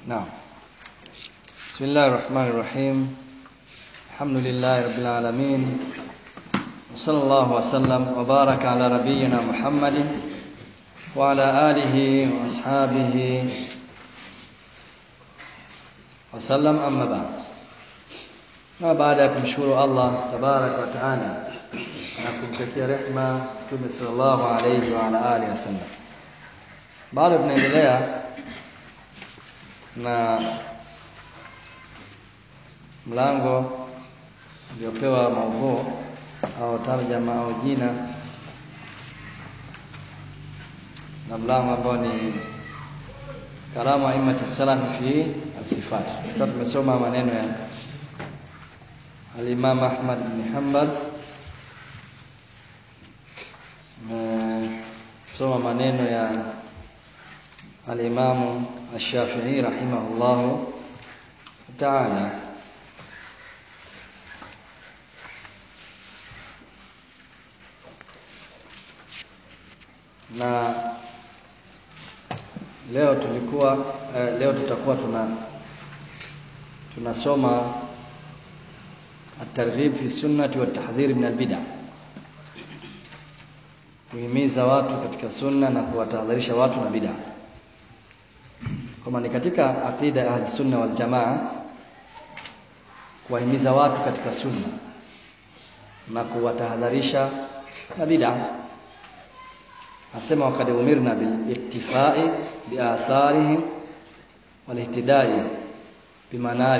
نعم. بسم الله الرحمن الرحيم. الحمد لله رب العالمين، وصلى الله وسلم وبارك على نبينا محمد وعلى آله وأصحابه وسلم. أما بعد، ما بعد kumshukuru Allah tabarak wa taala na kumtakia rehema Mtume sallallahu alayhi wa ala alihi wasallam. Bado tunaendelea na mlango uliopewa maudhu au tarjama au jina, na mlango ambao ni kalamu aimati salaf fi as-sifat. Tumesoma maneno ya al-Imam Ahmad bin Hanbal, soma maneno ya al-Imam Ash-Shafi'i rahimahullahu ta'ala. Na leo tutakuwa tunasoma at-targhib fi sunnati wa at-tahdhir min al-bid'ah, kuhimiza watu katika sunna na kuwatahadharisha watu na bid'ah. Kama ni katika aqida ya ahli sunna wal jamaa kuwahimiza watu katika sunna na kuwatahadharisha na bid'ah. Asema wakati umirna bil iktifai bi atharihim wal ihtidai bi manari.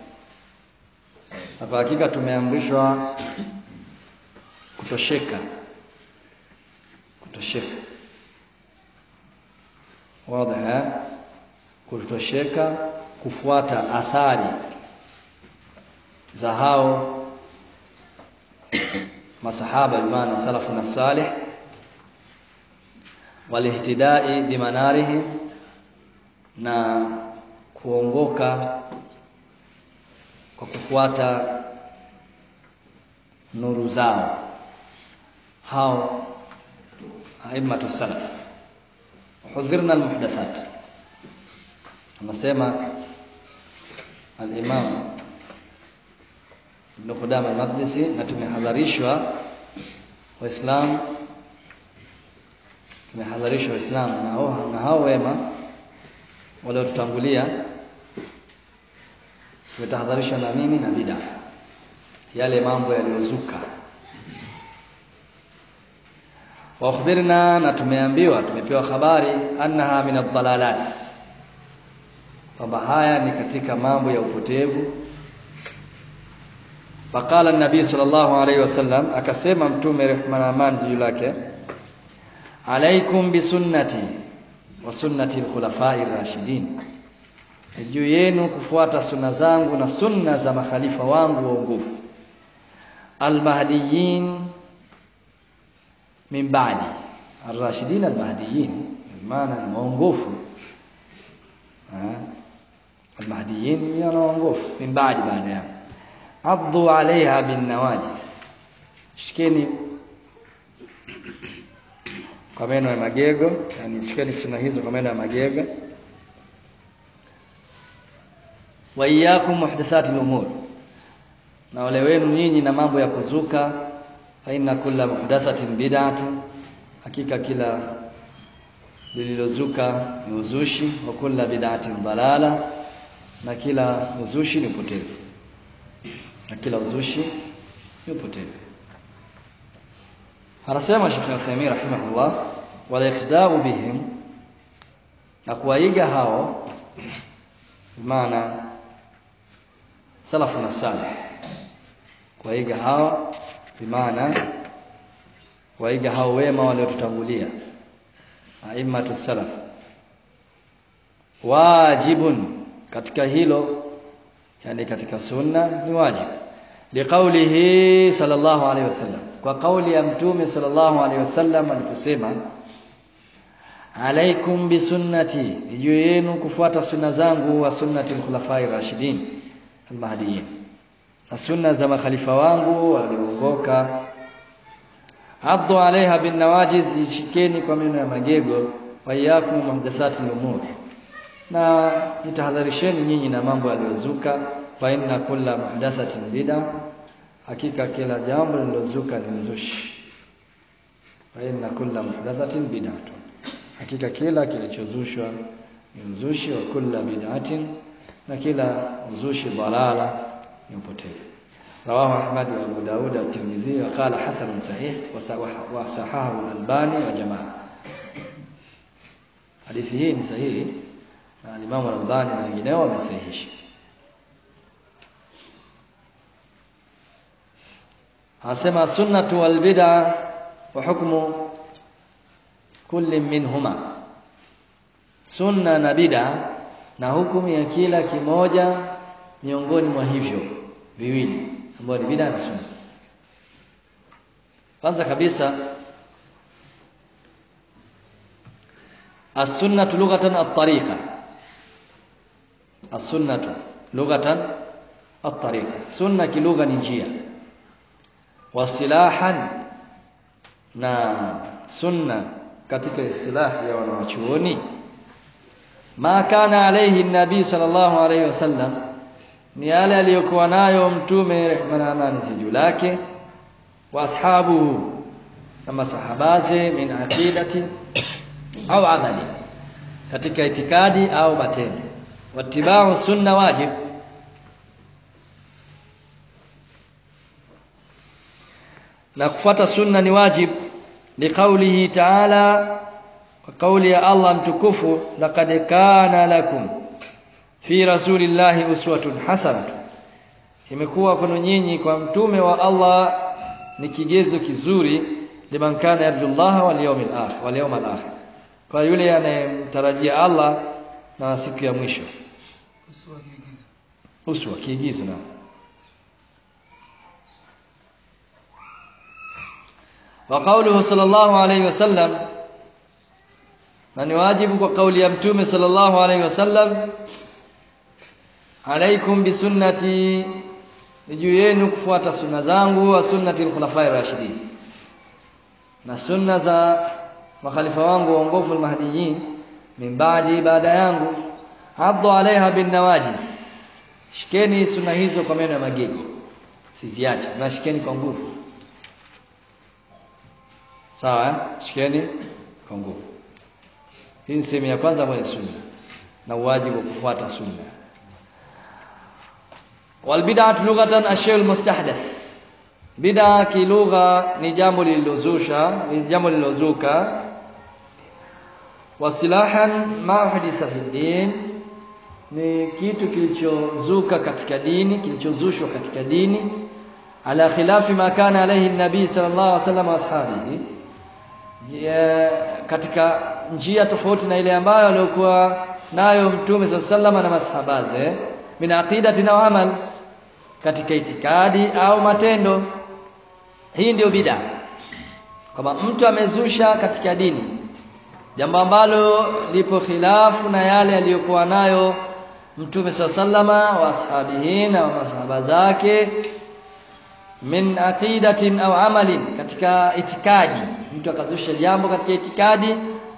Hapa hakika tumeamrishwa kutosheka wazi, kutosheka kufuata athari za hao masahaba, imana salafu na salih, walihtidai bimanarihim, na kuongoka kwa kufuata nuru zao hao aimatu salaf. Hudhirna almuhdathat, anasema al-Imam Ibn Qudama al-Maqdisi, na tumehadharishwa Waislamu na hao wema waliotutangulia, tumetahadharishwa na nini? Na bid'ah, yale mambo yaliyozuka. Wa akhbirna, na tumepewa habari, annaha min ad-dalalat, kwamba haya ni katika mambo ya upotevu. Faqala an-nabii sallallahu alayhi wasallam, akasema Mtume rehma na amani juu yake, alaikum bi sunnati wa sunnati al-khulafa'ir rashidin, juu yenu kufuata sunna zangu na sunna za makhalifa wangu waongofu, al-mahdiyyin min ba'di. Ar-rashidin al-mahdiyyin maana ni waongofu, al-mahdiyyin ni waongofu, min ba'di, baada ya addu 'alayha bin nawajis, shikeni kwa meno ya magego, yani shikeni sunna hizo kwa meno ya magego. Wa iyyakum muhdathatil umur, na wale wenu nyinyi na mambo ya kuzuka. Fa inna kulla muhdathatin bid'atin, hakika kila lililozuka ni uzushi. Wa kulla bid'atin dalala, na kila uzushi ni upotevu. Anasema Sheikh Al-Uthaymeen rahimahullah, wala iqtida'u bihim, na kuwaiga hao, maana salafu na salih, kuwaiga hao bimaana kuwaiga hao wema waliotutangulia, a'immatu salaf, wajibun, katika hilo, yani katika sunna ni wajibu. Liqaulihi sallallahu alayhi wasallam, kwa kauli ya Mtume sallallahu alayhi wasallam aliposema, alaikum bi sunnati, juu yenu kufuata sunna zangu, wa sunnati al-khulafa'ir rashidin al-mahdiyyin, na sunna za makhalifa wangu walioongoka. Addu alaiha bin nawajiz, shikeni kwa meno ya magego. Wa iyyakum muhdathatil umur, na nitahadharisheni nyinyi na mambo yaliyozuka, fa inna kulla muhdathatin bid'ah, hakika kila jambo lililozuka ni uzushi. Fa inna kulla muhdathatin bid'ah, hakika kila kilichozushwa ni uzushi, wa kulla bid'atin, na kila uzushi dalala ni upotevu. Rawahu Ahmad wa Abu Daud wa Tirmidhi wa qala hasan sahih wa sahahahu al-Albani wa jamaa. Hadithi hii ni sahihi na Imam al-Albani na wengineo wamesahihisha. Asema sunnatu wal bid'ah wa hukmu kulli minhuma, sunna na bid'ah na hukumu ya kila kimoja miongoni mwa hivyo viwili ambayo ni bid'ah na sunna. Kwanza kabisa, as-sunnatu lughatan at-tariqa. As-sunnatu lughatan at-tariqa, sunna kilugha ni njia. Wasilahan, na sunna katika istilah ya wanawachuoni, ma kana alayhi nabii sallallahu alayhi wasallam, ni yale aliyokuwa nayo mtume rehma na amani juu lake, wa ashabuhu, na masahabaze, min aqidati au amali, katika itikadi au matendo. Wattiba'u sunna wajib, na kufuata sunna ni wajib. Liqaulihi ta'ala, kwa kauli ya Allah mtukufu, laqad kana lakum fi rasulillahi uswatun hasanatun, imekuwa kwenu nyinyi kwa mtume wa Allah ni kigezo kizuri, liman kana yarjullaha wal yawmal akhir, kwa yule anayemtarajia Allah na siku ya mwisho. Uswa kiigizo na wa qawluhu sallallahu alayhi wasallam, na ni wajibu kwa kauli ya mtume sallallahu alayhi wasallam, alaikum bi sunnati, juu yenu kufuata sunna zangu, wa sunnati al-khulafai rashidin, na sunna za makhalifa wangu waongofu al-mahdiyyin min ba'di, baada yangu. Addu alaiha bin nawajid, shikeni sunna hizo kwa meno ya magego, siziache, na shikeni kwa nguvu. Sawa, shikeni kwa nguvu. Hii ni sehemu ya kwanza ambayo ni sunna na wajibu wa kufuata sunna. Wal bid'atu lughatan ash-shay'ul mustahdith, bid'a kilugha ni jambo lililozusha, ni jambo lililozuka. Wasilahan ma uhditha fi din, ni kitu kilichozuka katika dini, kilichozushwa katika dini. Ala khilafi ma kana alayhi an-nabii sallallahu alayhi wasallam wa ashabihi, katika njia tofauti na ile ambayo alikuwa nayo mtume sallallahu alayhi wasallam na masahabaze, min aqidati na amal, katika itikadi au matendo. Hii ndio bid'a, kama mtu amezusha katika dini jambo ambalo lipo khilafu na yale aliyokuwa nayo mtume sallallahu alayhi wasallam wa ashabihi na masahaba zake, min aqidatin au amalin, katika itikadi. Mtu akazusha jambo katika itikadi,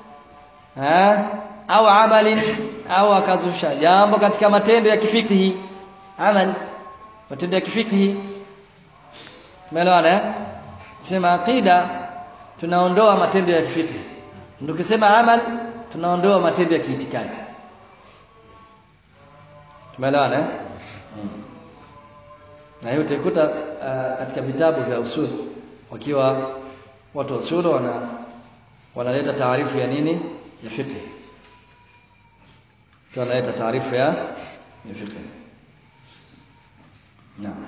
au amalin, au akazusha jambo katika matendo ya kifikhi. Amal, matendo ya kifikhi. Umeelewana? Sema aqida, tunaondoa matendo ya kifikhi. Tukisema amal, tunaondoa matendo ya kiitikadi. Umeelewana? Na hiyo utakuta katika vitabu vya usul, wakiwa watu wa usul wanaleta taarifu ya nini, ya fiqh. Wanaleta taarifu ya fiqh. Naam.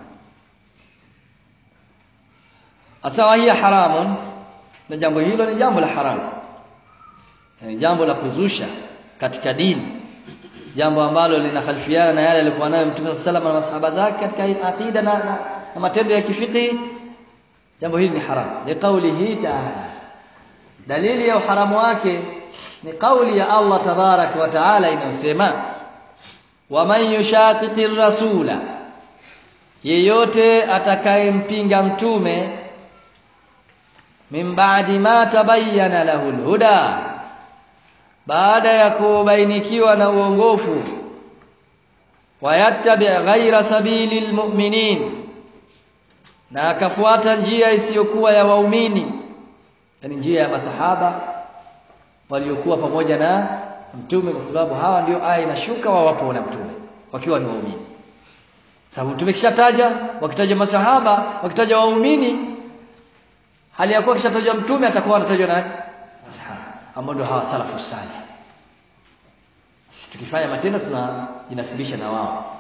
Asawa hiya haramun, na jambo hilo ni jambo la haramu, yani jambo la kuzusha katika dini, jambo ambalo linakhalifiana na yale alikuwa nayo mtume sallallahu alayhi wasallam na masahaba zake katika aqida na matendo ya kifiqhi. Jambo hili ni haram, ni kauli ta'ala. Dalili ya uharamu wake ni kauli ya Allah tabarak wa taala inayosema, wa man yushaqiqir rasula, yeyote atakayempinga mtume, min ba'di ma tabayyana lahu alhuda, baada ya kubainikiwa na uongofu, wayattabi ghaira sabilil mu'minin, na akafuata njia isiyokuwa ya waumini, yani njia ya masahaba waliokuwa pamoja na mtume, kwa sababu hawa ndio aya inashuka wao wapo na mtume wakiwa ni waumini. Sababu mtume kishataja, wakitaja masahaba, wakitaja waumini, hali ya kuwa kishatajwa mtume atakuwa anatajwa nani? Masahaba ambao ndio hawa salafu salih. Sisi tukifanya matendo tunajinasibisha na wao.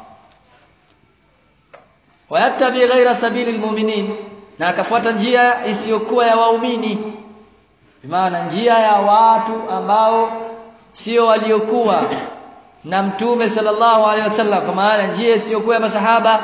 Wayattabi ghaira sabilil mu'minin, na akafuata njia isiyokuwa ya waumini, maana njia ya watu ambao sio waliokuwa na mtume sallallahu alaihi wasallam, kwa maana njia isiyokuwa ya masahaba.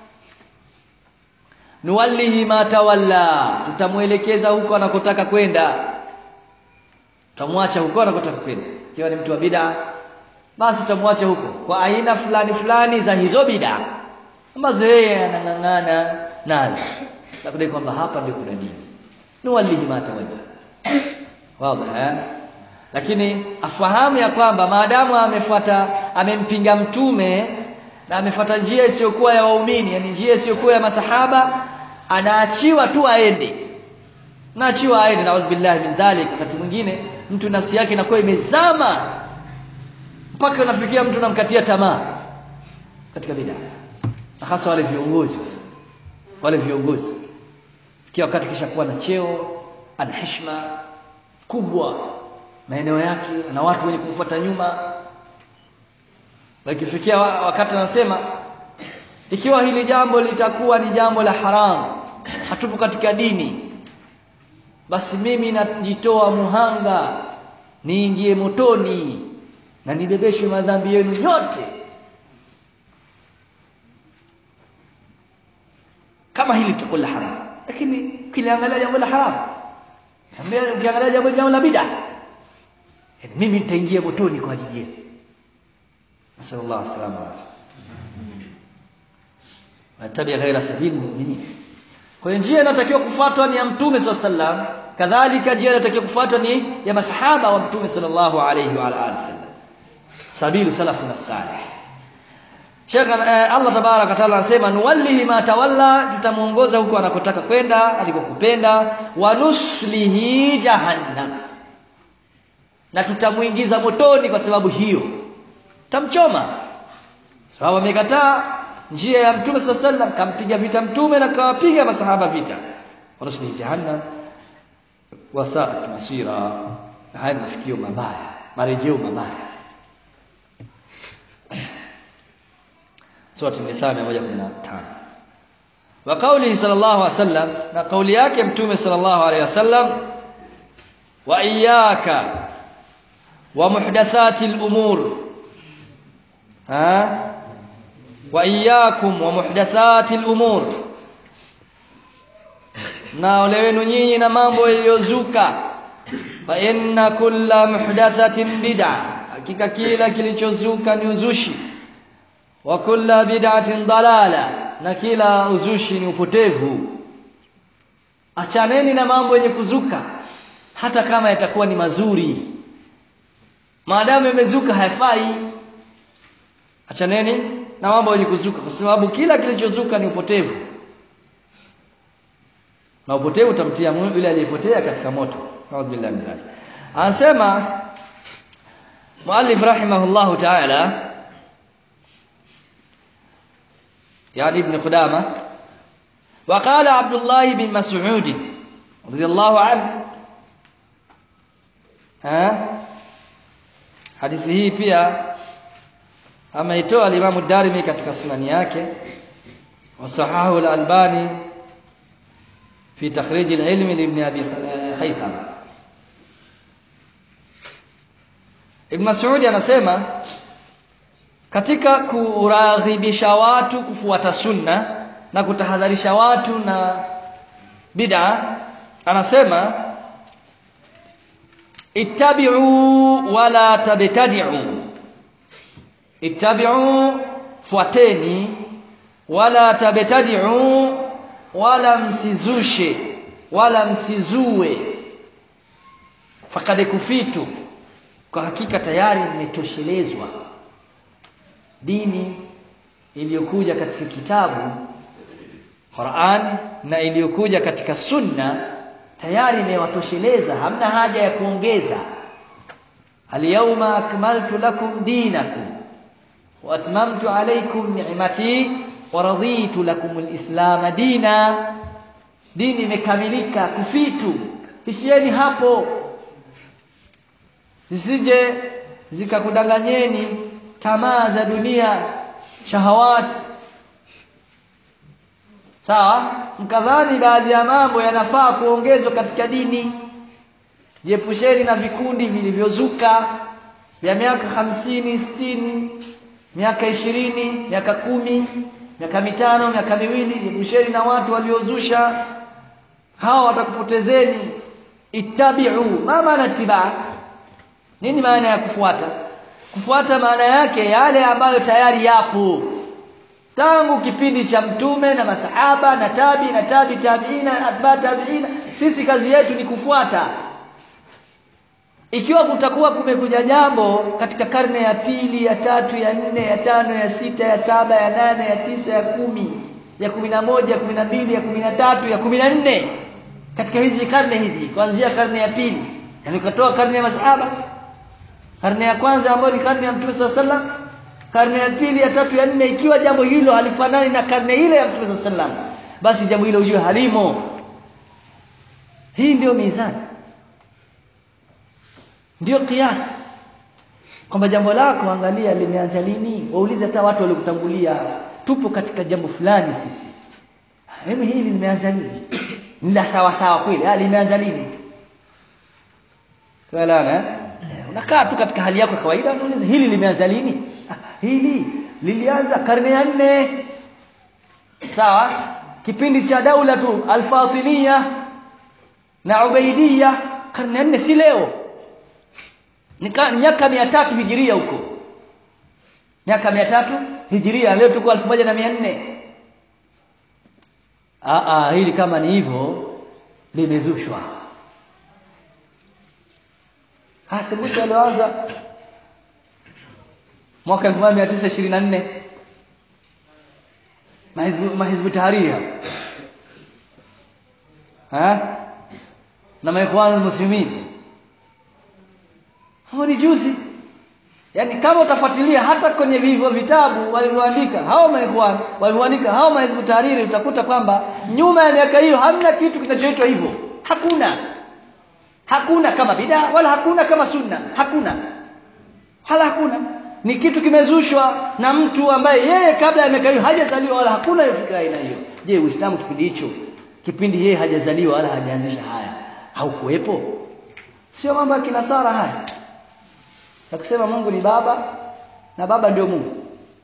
Nuwallihi ma tawalla, tutamuelekeza huko anakotaka kwenda, tutamwacha huko anakotaka kwenda. Ikiwa ni mtu wa bid'a, basi tutamwacha huko kwa aina fulani fulani za hizo bid'a ambazo yeye anang'ang'ana nazo, na kudai kwamba hapa ndio kuna dini. Nuwallihi ma tawalla, wazi. Lakini afahamu ya kwamba maadamu amempinga mtume na amefuata njia isiyokuwa ya waumini, yani njia isiyokuwa ya masahaba, anaachiwa tu aende. Naachiwa aende, na billahi min dhalik. Wakati mwingine mtu nafsi yake inakuwa imezama mpaka unafikia mtu namkatia tamaa katika bid'a, na hasa wale viongozi kia wakati kisha kuwa na cheo, ana heshima kubwa maeneo yake, na watu wenye kumfuata nyuma. Wakifikia wakati anasema, ikiwa hili jambo litakuwa ni jambo la haramu, hatupo katika dini, basi mimi najitoa muhanga niingie motoni na nibebeshwe madhambi yenu yote, kama hili litakuwa la haramu. Lakini ukiangalia jambo la haramu, ukiangalia jambo la bid'a, mimi nitaingia motoni kwa ajili yenu. Sallallahu alaihi wasallam. Watabi ghaira sabili mu'minin. Kwa njia inatakiwa kufuatwa ni ya mtume sallallahu alaihi wasallam, kadhalika njia inatakiwa kufuatwa ni ya masahaba wa mtume sallallahu alaihi wa alihi wasallam, sabilu salafuna salih. Sheikh Allah tabaraka taala anasema, nuwallihi ma tawalla, tutamuongoza huko anakotaka kwenda, alikokupenda, wa nuslihi jahannam, na tutamuingiza motoni kwa sababu hiyo. Tamchoma sababu amekataa njia ya mtume sallallahu alaihi wasallam, kampiga vita mtume na kawapiga masahaba vita. Wanasni jahannam wasaat masira, haya mafikio mabaya, marejeo mabaya. Sura An-Nisa 115. Wa qawlihi sallallahu alaihi wasallam, na kauli yake mtume sallallahu alaihi wasallam, wa iyyaka wa muhdathatil umur, wa iyyakum wa muhdathatil umur, na ole wenu nyinyi na mambo yaliyozuka. Fa inna kulla muhdathatin bid'a, hakika kila kilichozuka ni uzushi. Wa kulla bid'atin dalala, na kila uzushi ni upotevu. Achaneni na mambo yenye kuzuka, hata kama yatakuwa ni mazuri, maadamu yamezuka hayafai. Achaneni na mambo yenye kuzuka, kwa sababu kila kilichozuka ni upotevu, na upotevu utamtia yule aliyepotea katika moto. A'udhu billahi min dhalik. Anasema muallif rahimahullahu ta'ala, yani ibn Qudama, wa qala Abdullah bin Mas'ud radiyallahu anhu. Hadithi hii pia ameitoa al-Imam ad-Darimi katika sunani yake, wa sahahu al-Albani fi takhrij al-ilm li ibn Abi Haytham. Ibn Mas'ud anasema katika kuraghibisha watu kufuata sunna na kutahadharisha watu na bid'a, anasema ittabi'u wala tabtadi'u, ittabi'u, fuateni, wala tabtadi'u, wala msizushe, wala msizue. Fakad kufitu, kwa hakika tayari mmetoshelezwa. Dini iliyokuja katika kitabu Qur'an na iliyokuja katika sunna tayari imewatosheleza, hamna haja ya kuongeza. Al-yawma akmaltu lakum dinakum wa atmamtu alaykum ni'mati wa raditu lakum al-islam dina. Dini imekamilika, kufitu. Ishieni hapo, zisije zikakudanganyeni tamaa za dunia, shahawati. Sawa, mkadhani baadhi ya mambo yanafaa kuongezwa katika dini. Jiepusheni na vikundi vilivyozuka vya miaka 50, 60, miaka 20, miaka 10, miaka 5, miaka 2. Jiepusheni na watu waliozusha, hao watakupotezeni. Ittabi'u, ma maana ittiba'? Nini maana ya kufuata? Kufuata maana yake yale ambayo tayari yapo tangu kipindi cha mtume na masahaba na tabiina na atba tabiina. Sisi kazi yetu ni kufuata. Ikiwa kutakuwa kumekuja jambo katika karne ya pili, ya tatu, ya nne, ya tano, ya sita, ya saba, ya nane, ya tisa, ya 10, ya 11, ya 12, ya 13, ya 14, katika hizi karne hizi, kuanzia karne ya pili, yani kutoka karne ya masahaba, karne ya kwanza ambayo ni karne ya Mtume SAW, karne ya pili, ya tatu, ya nne, ikiwa jambo hilo halifanani na karne ile ya Mtume SAW, basi jambo hilo ujue halimo. Hii ndio mizani, ndio kiasi, kwamba jambo lako angalia limeanza lini. Waulize hata watu waliokutangulia, tupo katika jambo fulani sisi, hebu hili limeanza lini? Ni sawa sawa kweli? Limeanza lini? Kalana unakaa tu katika hali yako kawaida, unauliza hili limeanza lini? Hili lilianza karne ya 4. Sawa, kipindi cha daula tu al-Fatimiyya na Ubaidiyya, karne ya 4, si leo. Ni miaka 300 hijiria huko, miaka 300 hijiria. Leo tuko 1400. Hili kama ni hivyo limezushwa. Sembusha alianza mwaka 1924 mahizbu tahrir na maikhwan almuslimin. Hao ni juzi. Yani kama utafuatilia hata kwenye hivyo vitabu walivyoandika hao maikhwan, walivyoandika hao mahizbu tahrir, utakuta kwamba nyuma ya miaka hiyo hamna kitu kinachoitwa hivyo. Hakuna kama bid'a wala hakuna kama sunna, hakuna. Ni kitu kimezushwa na mtu ambaye yeye kabla ya miaka hiyo hajazaliwa wala hakuna hiyo fikra aina hiyo. Je, Uislamu kipindi hicho, kipindi yeye hajazaliwa wala hajaanzisha haya, haukuwepo? Sio mambo ya kinasara haya ya kusema Mungu ni baba na baba ndio Mungu.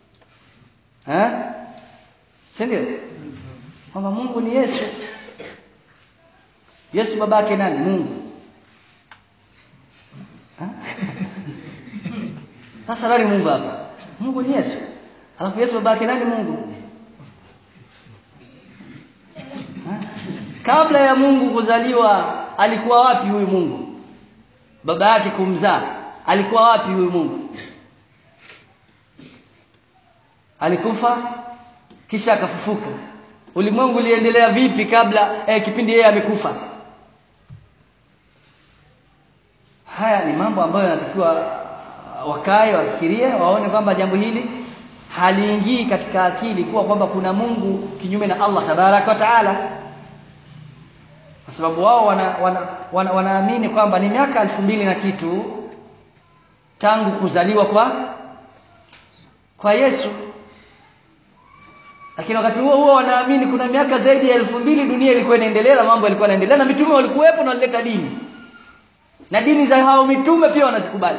Si ndio? Kwamba Mungu ni Yesu. Yesu babake nani? Mungu. Sasa nani Mungu hapa? Mungu ni Yesu. Alafu Yesu babake nani? Mungu. Kabla ya Mungu kuzaliwa alikuwa wapi huyu Mungu? Baba yake kumzaa alikuwa wapi huyu Mungu? Alikufa kisha akafufuka. Ulimwengu uliendelea vipi kabla kipindi yeye amekufa? Haya ni mambo ambayo yanatakiwa wakae wafikirie, waone kwamba jambo hili haliingii katika akili kuwa kwamba kuna Mungu kinyume na Allah tabaraka wa taala, kwa sababu wao wanaamini kwamba ni miaka 2000 na kitu tangu kuzaliwa kwa Yesu. Lakini wakati huo wanaamini kuna miaka zaidi ya 2000 dunia ilikuwa inaendelea na mambo yalikuwa yanaendelea na mitume walikuwepo na walileta dini. Na dini za hao mitume pia wanazikubali.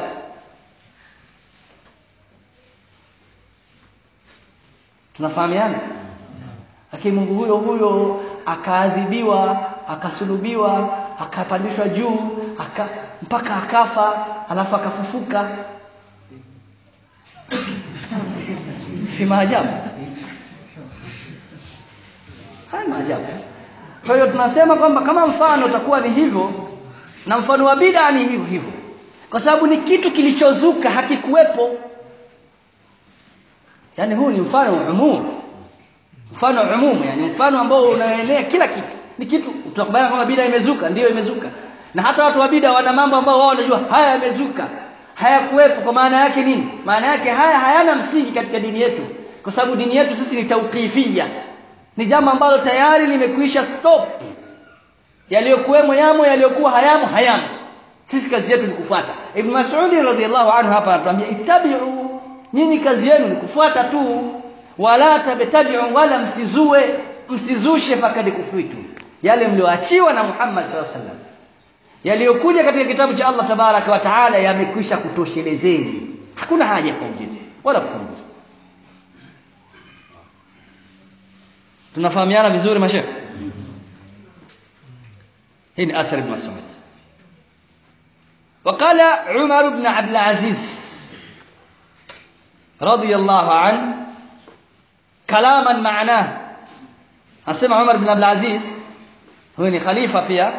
Tunafahamiana? Lakini Mungu huyo akaadhibiwa, akasulubiwa, akapandishwa juu, mpaka akafa, alafu akafufuka. Si maajabu? Hai maajabu. Kwa hiyo tunasema kwamba kama mfano utakuwa ni hivyo, na mfano wa bid'a ni hivyo. kwa sababu ni kitu kilichozuka, hakikuwepo. Yani huu ni mfano umum, yani mfano ambao unaenea kila kitu. Ni kitu utakubaliana kama bid'a imezuka, ndio imezuka. Na hata watu wa bid'a wana mambo ambao wao wanajua haya yamezuka, hayakuwepo. Kwa maana yake nini? Maana yake haya hayana msingi katika dini yetu, kwa sababu dini yetu sisi ni tauqifia, ni jambo ambalo tayari limekwisha stop. Yaliyokuwemo yamo, yaliyokuwa hayamo. Sisi kazi yetu ni kufuata. Ibn Mas'ud radhiyallahu anhu hapa anatuambia ittabi'u, nyinyi kazi yenu ni kufuata tu, wala tabtadi'u, wala msizushe fakadi kufitu. Yale mlioachiwa na Muhammad sallallahu alaihi wasallam, yaliyokuja katika kitabu cha Allah tabaraka wa taala yamekwisha kutoshelezeni, hakuna haja ya kuongeza wala kupunguza. Tunafahamiana vizuri mashekhi? Hii ni athari ibn Mas'ud. وقال عمر بن عبد العزيز رضي الله عنه كلاما معناه. asema Umar ibn Abdul Aziz, huyu ni khalifa pia,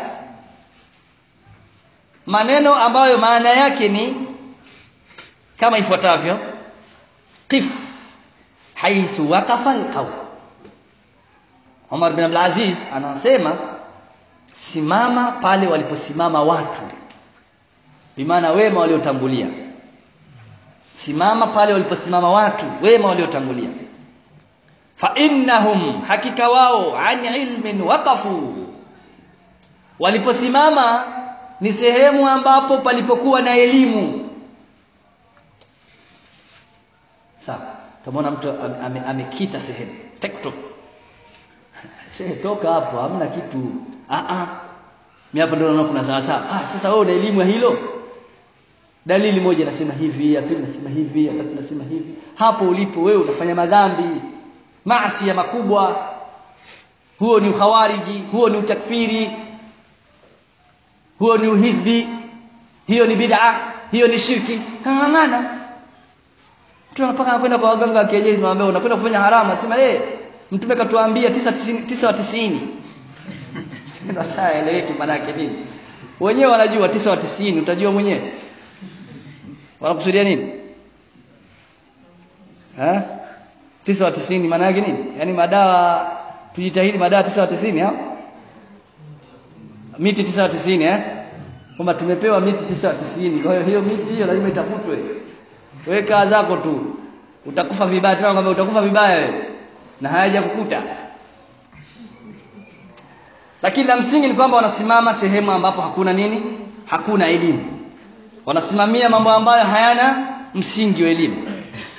maneno ambayo maana yake ni kama ifuatavyo: qif haythu waqafa alqawm. Umar ibn Abdul Aziz anasema simama pale waliposimama watu, bimaana wema waliotangulia. Simama pale waliposimama watu wema waliotangulia. Fa innahum, hakika wao, an ilmin waqafu, waliposimama ni sehemu ambapo palipokuwa na elimu. Sawa, tumeona mtu amekita sehemu TikTok, shehe toka hapo, hamna kitu. Mimi hapa ndio naona kuna sawa. Sasa wewe una elimu ya hilo? Dalili moja nasema hivi, ya pili nasema hivi, ya tatu nasema hivi. Hapo ulipo wewe unafanya madhambi, maasi ya makubwa. Huo ni ukhawariji, huo ni utakfiri, huo ni uhizbi, hiyo ni bid'a, hiyo ni shirki. Kang'ang'ana. Tunapaka kwenda kwa waganga wa kienyeji, tunawaambia unakwenda kufanya haramu, nasema mtume katuambia 9 ndio saeleweki maana yake nini. Wenyewe wanajua 9 utajua mwenyewe. Wanakusudia nini? 9 maana yake nini? Yaani madawa, tujitahidi madawa 9 miti 9 kama tumepewa miti 9. Kwa hiyo miti hiyo lazima itafutwe. Wewe kaa zako tu, utakufa vibaya. Tunakwambia utakufa vibaya wewe na hayaja kukuta. Lakini la msingi ni kwamba wanasimama sehemu ambapo hakuna nini? Hakuna elimu. Wanasimamia mambo ambayo hayana msingi wa elimu.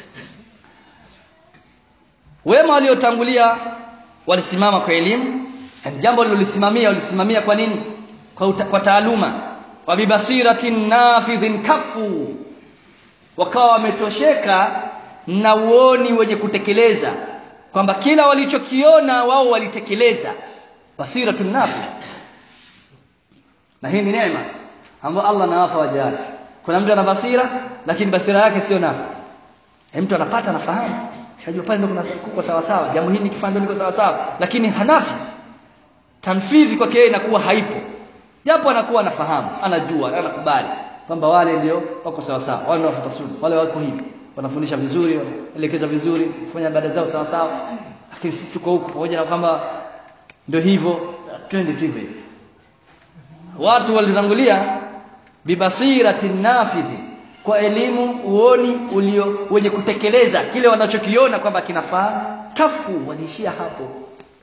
Wema waliotangulia walisimama kwa elimu, jambo walisimamia kwa nini? Kwa taaluma. Wa bibasiratin nafidhin kafu, wakawa wametosheka na uoni wenye kutekeleza, kwamba kila walichokiona wao walitekeleza. Basiratun nafidh, na hii ni neema ambayo Allah anawapa waja wake. Kuna mtu ana basira lakini basira yake sio nafi. Mtu anapata, anafahamu, shajua pale ndio kuko sawa sawa, jambo hili nikifanya ndio niko sawa sawa, lakini hanafi. Tanfidhi kwake yeye inakuwa haipo, japo anakuwa anafahamu, anajua, anakubali kwamba wale ndio wako sawa sawa, wale ndio wafuata sunna, wale wako hivi, wanafundisha vizuri, wanaelekeza vizuri, kufanya ibada zao sawa sawa. Lakini sisi tuko huko, pamoja na kwamba ndio hivyo, twende tu hivyo. Watu walitangulia bibasiratin nafidhi, kwa elimu, uoni ulio wenye kutekeleza kile wanachokiona kwamba kinafaa. Kafu, waliishia hapo,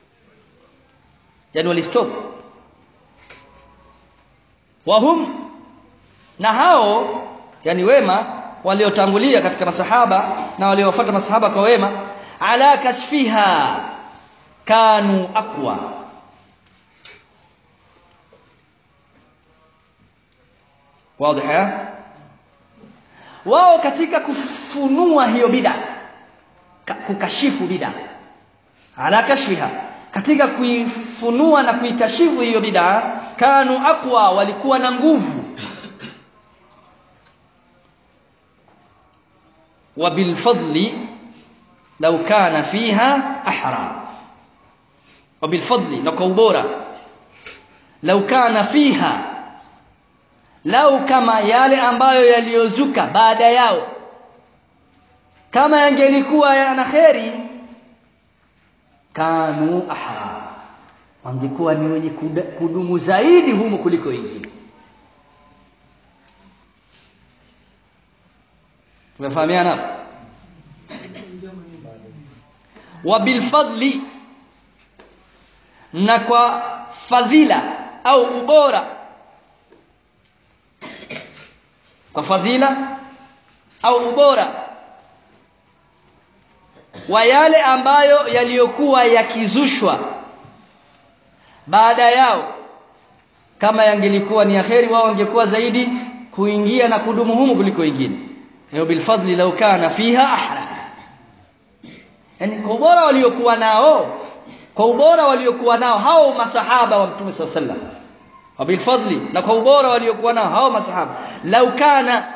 yani walistop. Wahum, na hao yani wema waliotangulia katika masahaba na waliofuata masahaba kwa wema, ala kashfiha kanu aqwa, wazi. Wao katika kufunua hiyo bid'a, kukashifu bid'a, ala kashfiha, katika kuifunua na kuikashifu hiyo bid'a, kanu aqwa, walikuwa na nguvu. Wa bil fadli law kana fiha ahra, wa bil fadli, na kwa ubora, law kana fiha, lau kama yale ambayo yaliozuka baada yao kama yangelikuwa yana kheri, kanu ahra, wangekuwa ni wenye kudumu zaidi humo kuliko wengine. Tumefahamiana? Wa bil fadli, na kwa fadhila au ubora, kwa fadhila au ubora wa yale ambayo yaliyokuwa yakizushwa baada yao, kama yangelikuwa ni yaheri, wao wangekuwa zaidi kuingia na kudumu humo kuliko wengine. Hiyo bil fadli law kana fiha ahra, yani kwa ubora waliokuwa nao, kwa ubora waliokuwa nao hao masahaba wa Mtume sallallahu alaihi wasallam, wa bil fadli, na kwa ubora waliokuwa nao hao masahaba, law kana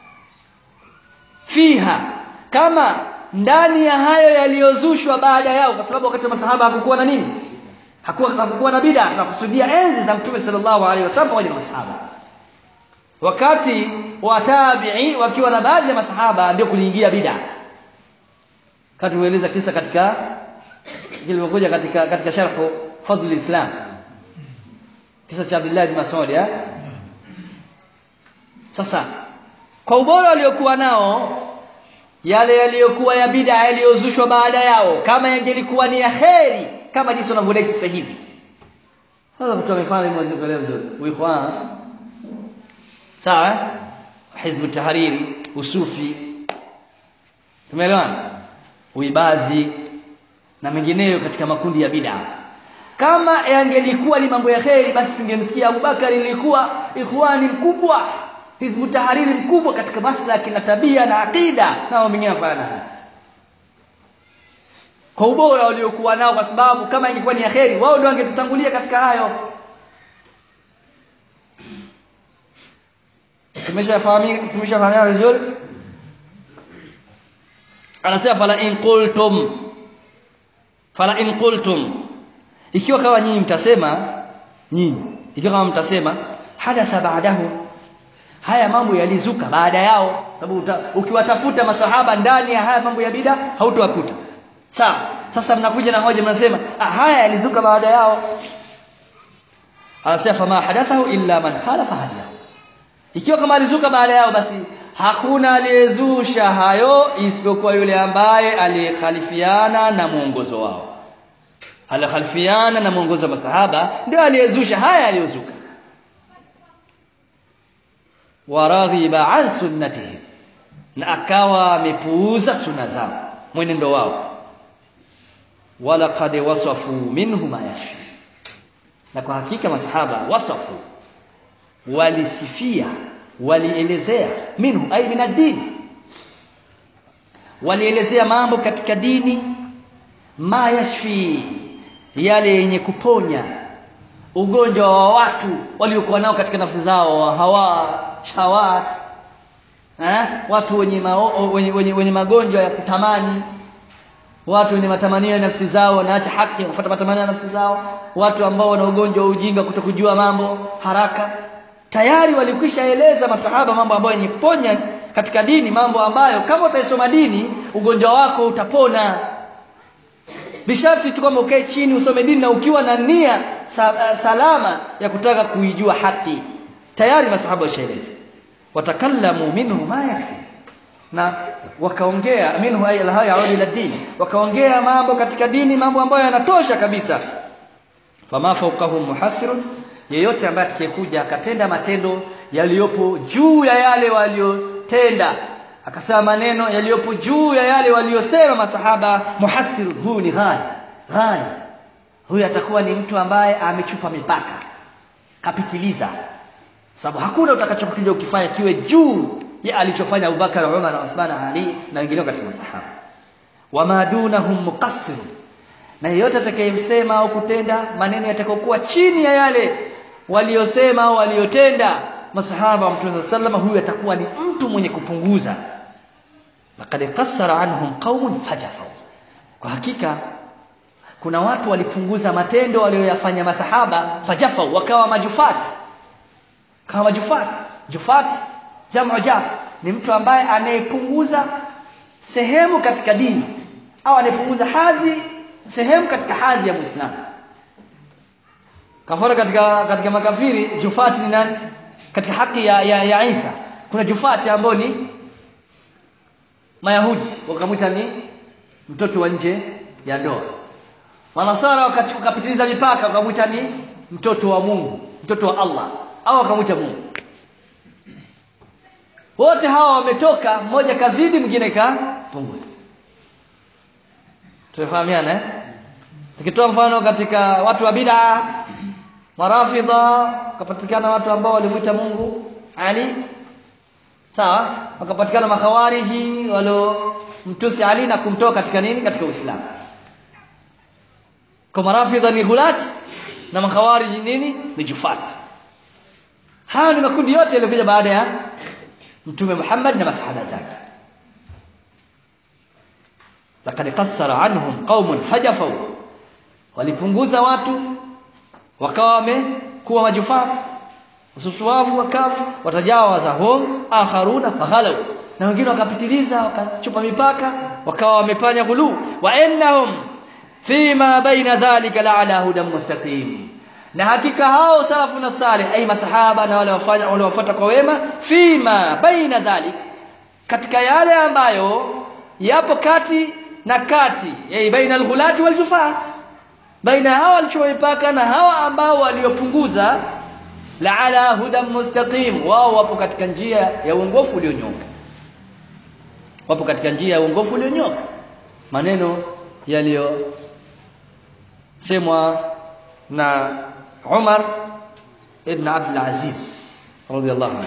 fiha, kama ndani ya hayo yaliyozushwa baada yao, kwa sababu wakati wa masahaba hakukuwa na nini, hakukuwa na bid'a. Tunakusudia enzi za Mtume sallallahu alaihi wasallam pamoja na masahaba. Wakati wa tabi'i wakiwa na baadhi ya masahaba ndio kuliingia bid'a. Kati tueleza kisa katika kilivyokuja katika sharh Fadhl al-Islam, kisa cha Abdullah ibn Mas'ud. Sasa kwa ubora waliokuwa nao, yale yaliyokuwa ya bid'a yaliyozushwa baada yao, kama yangelikuwa ni yaheri kama jinsi wanavyodai sasa hivi. Sasa mtu amefanya mwezi leo vizuri, uikhwan sawa, Hizb at-Tahriri, usufi, tumeelewana, uibadhi na mengineyo katika makundi ya bid'a. Kama yangelikuwa ni mambo ya kheri, basi tungemsikia Abubakar ilikuwa ikhwani mkubwa, Hizb at-Tahriri mkubwa katika maslaki na tabia na akida, na wengine wafanya kwa ubora waliokuwa nao, kwa sababu kama ingekuwa ni yaheri wao ndio wangetutangulia katika hayo. Tumeshafahamia vizuri. Anasema fala in qultum, ikiwa kama nyinyi mtasema, ikiwa kama mtasema hadatha ba'dahu, haya mambo yalizuka baada yao, sababu ukiwatafuta masahaba ndani ya haya mambo ya bid'a hautowakuta. Sawa, sasa mnakuja na hoja mnasema haya yalizuka baada yao. Anasema fama hadathahu illa man khalafa hadiyahu, ikiwa kama alizuka baada yao, basi hakuna aliyezusha hayo isipokuwa yule ambaye alikhalifiana na mwongozo wao. Alikhalifiana na mwongozo wa masahaba ndio aliyezusha haya yaliyozuka. Waraghiba an sunnatihim, na akawa amepuuza sunna zao, mwenendo wao. Wala qad wasafu minhu ma yashfi, na kwa hakika masahaba wasafu, walisifia, walielezea, minhu ay min ad-din, walielezea mambo katika dini, ma yashfi, yale yenye kuponya ugonjwa wa watu waliokuwa nao katika nafsi zao, hawa shawat, watu wenye magonjwa ya kutamani, watu wenye matamanio ya nafsi zao, wanaacha haki kufuata matamanio ya nafsi zao, watu ambao wana ugonjwa wa ujinga, kutokujua mambo haraka. Tayari walikwishaeleza masahaba mambo ambayo yenye kuponya katika dini, mambo ambayo kama utaisoma dini ugonjwa wako utapona. Bisharti tu kama ukae chini usome dini na ukiwa na nia salama ya kutaka kuijua haki. Tayari masahaba washaeleza. Watakallamu minhu ma yakfi, na wakaongea minhu ay al-haya ila dini, wakaongea mambo katika dini, mambo ambayo yanatosha kabisa. Fama fawqahum muhassirun, yeyote ambaye atakayekuja akatenda matendo yaliyopo juu ya yale waliotenda, akasema maneno yaliyopo juu ya yale waliosema masahaba, muhassir, huyu ni ghali, huyu atakuwa ni mtu ambaye amechupa mipaka, kapitiliza, sababu hakuna utakachokuja ukifanya kiwe juu ya alichofanya Abubakar, Umar, Uthman, Ali na wengineo katika masahaba. Wama dunahum muqassir, na yeyote atakayemsema au kutenda maneno yatakokuwa chini ya yale waliosema au waliotenda masahaba wa Mtume sallallahu, huyu atakuwa ni mtu mwenye kupunguza. Laqad qassara anhum qaumun fajafu, kwa hakika kuna watu walipunguza matendo walioyafanya masahaba, fajafu, wakawa majufat, kama majufat. Jufat jamu jaf ni mtu ambaye anayepunguza sehemu katika dini au anayepunguza hadhi sehemu katika hadhi ya Muislamu. Kafara katika makafiri Jufat ni nani? Katika haki ya Isa kuna Jufat ambao ni Mayahudi wakamwita ni mtoto wa nje ya ndoa. Manasara wakapitiliza mipaka wakamwita ni mtoto wa Mungu, mtoto wa Allah au wakamwita Mungu. Wote hawa wametoka, mmoja kazidi mwingine kapunguza. Tunafahamiana eh? Tukitoa mfano katika watu wa bid'a, marafidha, kapatikana watu ambao walimuita Mungu Ali. Sawa? Wakapatikana makhawariji mtusi Ali na kumtoa katika nini? Katika Uislamu. Kwa marafidha ni ghulat na makhawariji nini? Ni jufat. Hao ni makundi yote yaliokuja baada ya Mtume Muhammad na masahaba zake. Laqad qassara anhum qaumun hajafu, walipunguza watu wakawa wamekuwa majufat ususuavu wakavu, watajawazahum akharuna faghalu, na wengine wakapitiliza wakachupa mipaka wakawa wamefanya ghulu. Wa innahum fima baina dhalika la'ala hudan mustaqim, na hakika hao salafu na salih ay masahaba na wale wafuata kwa wema, fima baina dhalik, katika yale ambayo yapo kati na kati, ay baina al-ghulati wal jufat, baina hao walichupa mipaka na hawa ambao waliopunguza, la'ala hudan mustaqim, wao wapo katika njia ya uongofu ulionyooka, wapo katika njia ya uongofu ulionyooka. Maneno yaliyosemwa na Umar ibn Abdul Aziz radiyallahu anhu,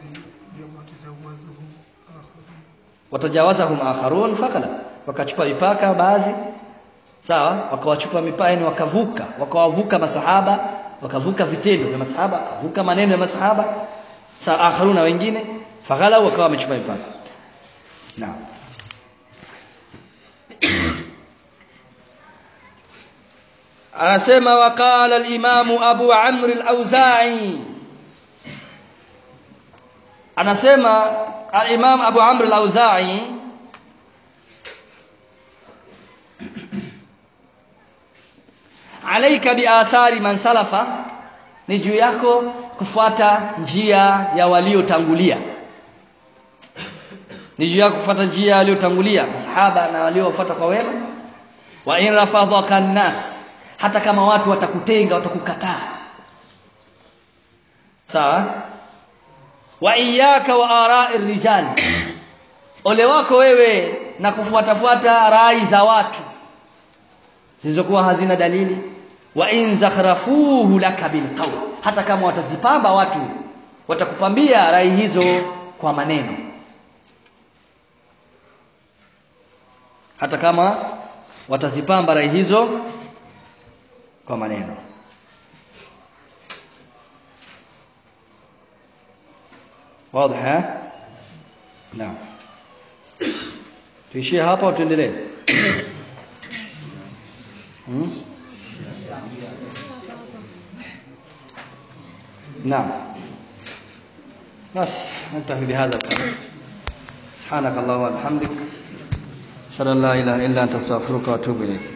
watajawazahum akharun fakala, wakachupa mipaka baadhi, sawa, wakawachupa mipaka, yani wakawavuka masahaba, wakavuka vitendo vya masahaba, wakavuka maneno ya masahaba, sawa, akharuna wengine fakala wakawa wamechupa mipaka. Naam. Anasema waqala al-Imam Abu Amr al-Auza'i, anasema al-Imam Abu Amr al-Auza'i, alayka bi athari man salafa, ni juu yako kufuata njia ya waliotangulia, ni juu yako kufuata njia ya waliotangulia sahaba na waliofuata kwa wema. Wa in rafadhaka an-nas, hata kama watu watakutenga, watakukataa, sawa. Wa iyyaka wa ara'ir rijal, ole wako wewe na kufuatafuata rai za watu zilizokuwa hazina dalili. Wa in zakhrafuhu laka bil qawl, hata kama watazipamba watu, watakupambia rai hizo kwa maneno, hata kama watazipamba rai hizo kwa maneno. Wazi ha? Naam. Tuishie hapa au tuendelee? نعم بس ننتهي بهذا القدر. سبحانك اللهم وبحمدك، أشهد أن لا إله إلا أنت، أستغفرك وأتوب إليك.